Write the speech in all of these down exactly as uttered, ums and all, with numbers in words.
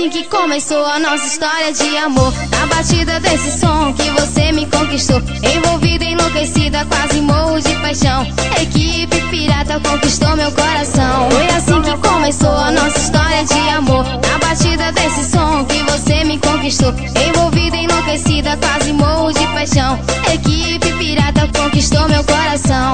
assim que começou a nossa história de amor. Na batida desse som que você me conquistou, envolvida, enlouquecida, quase morro de paixão. Equipe pirata conquistou meu coração. Foi assim que começou a nossa história de amor. Na batida desse som que você me conquistou, envolvida, enlouquecida, quase morro de paixão. Equipe pirata conquistou meu coração.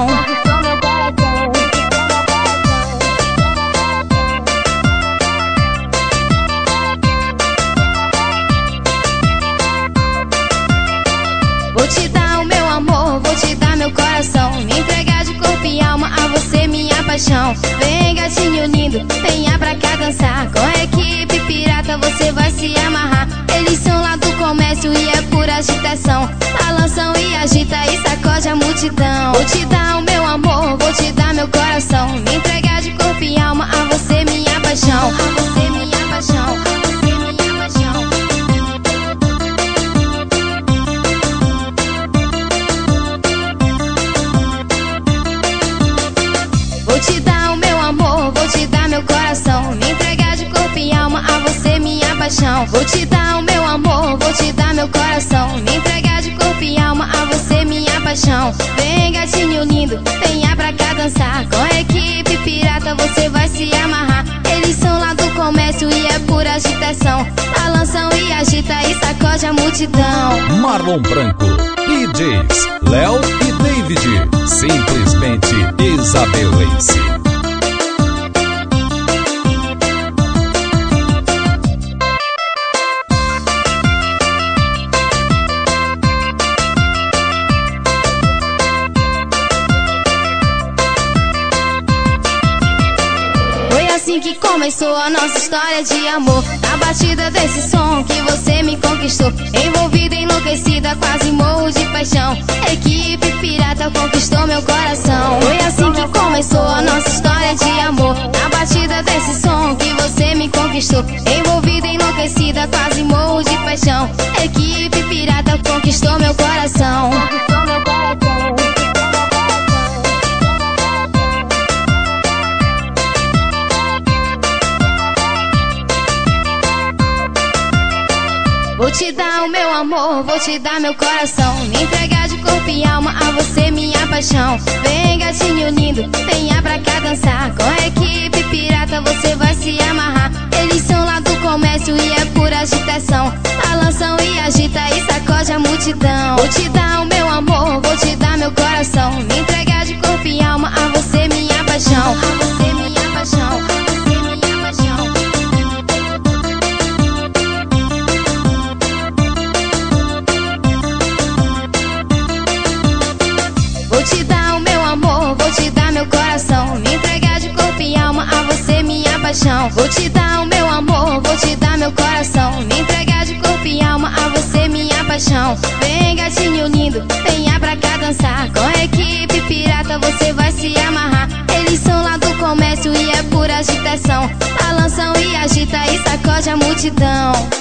Vou te dar o meu amor, vou te dar meu coração, me entregar de corpo e alma a você, minha paixão. Vem gatinho lindo, venha pra cá dançar. Com a equipe pirata você vai se amarrar. Eles são lá do comércio e é pura agitação. Balançam e agita e sacode a multidão. Vou te dar o meu amor, vou te dar meu coração, me entregar de corpo e alma a você, minha paixão. A você, minha paixão. Vou te dar o meu amor, vou te dar meu coração, me entregar de corpo e alma a você, minha paixão. Vou te dar o meu amor, vou te dar meu coração, me entregar de corpo e alma a você, minha paixão. Vem gatinho lindo, venha pra cá dançar. Com a equipe pirata você vai se amarrar. Eles são lá do comércio e é pura agitação. Balançam e agita e sacode a multidão. Marlon Branco, D Js Léo e David, simplesmente isabelense. Assim que começou a nossa história de amor. Na batida desse som que você me conquistou, envolvida, enlouquecida, quase morro de paixão. Equipe pirata conquistou meu coração. Foi assim que começou a nossa história de amor. Na batida desse som que você me conquistou, envolvida, enlouquecida, quase morro de paixão. Equipe pirata conquistou meu coração. Vou te dar o meu amor, vou te dar meu coração, me entregar de corpo e alma a você, minha paixão. Vem gatinho lindo, venha pra cá dançar. Com a equipe pirata você vai se amarrar. Eles são lá do comércio e é pura agitação. Balançam e agita e sacode a multidão. Vou te dar o meu amor, vou te dar meu coração, me entregar de corpo e alma a você, minha paixão. A você, minha paixão. Vou te dar o meu amor, vou te dar meu coração, me entregar de corpo e alma a você, minha paixão. Vou te dar o meu amor, vou te dar meu coração, me entregar de corpo e alma a você, minha paixão. Vem gatinho lindo, venha pra cá dançar. Com a equipe pirata você vai se amarrar. Eles são lá do comércio e é pura agitação. Balançam e agita e sacode a multidão.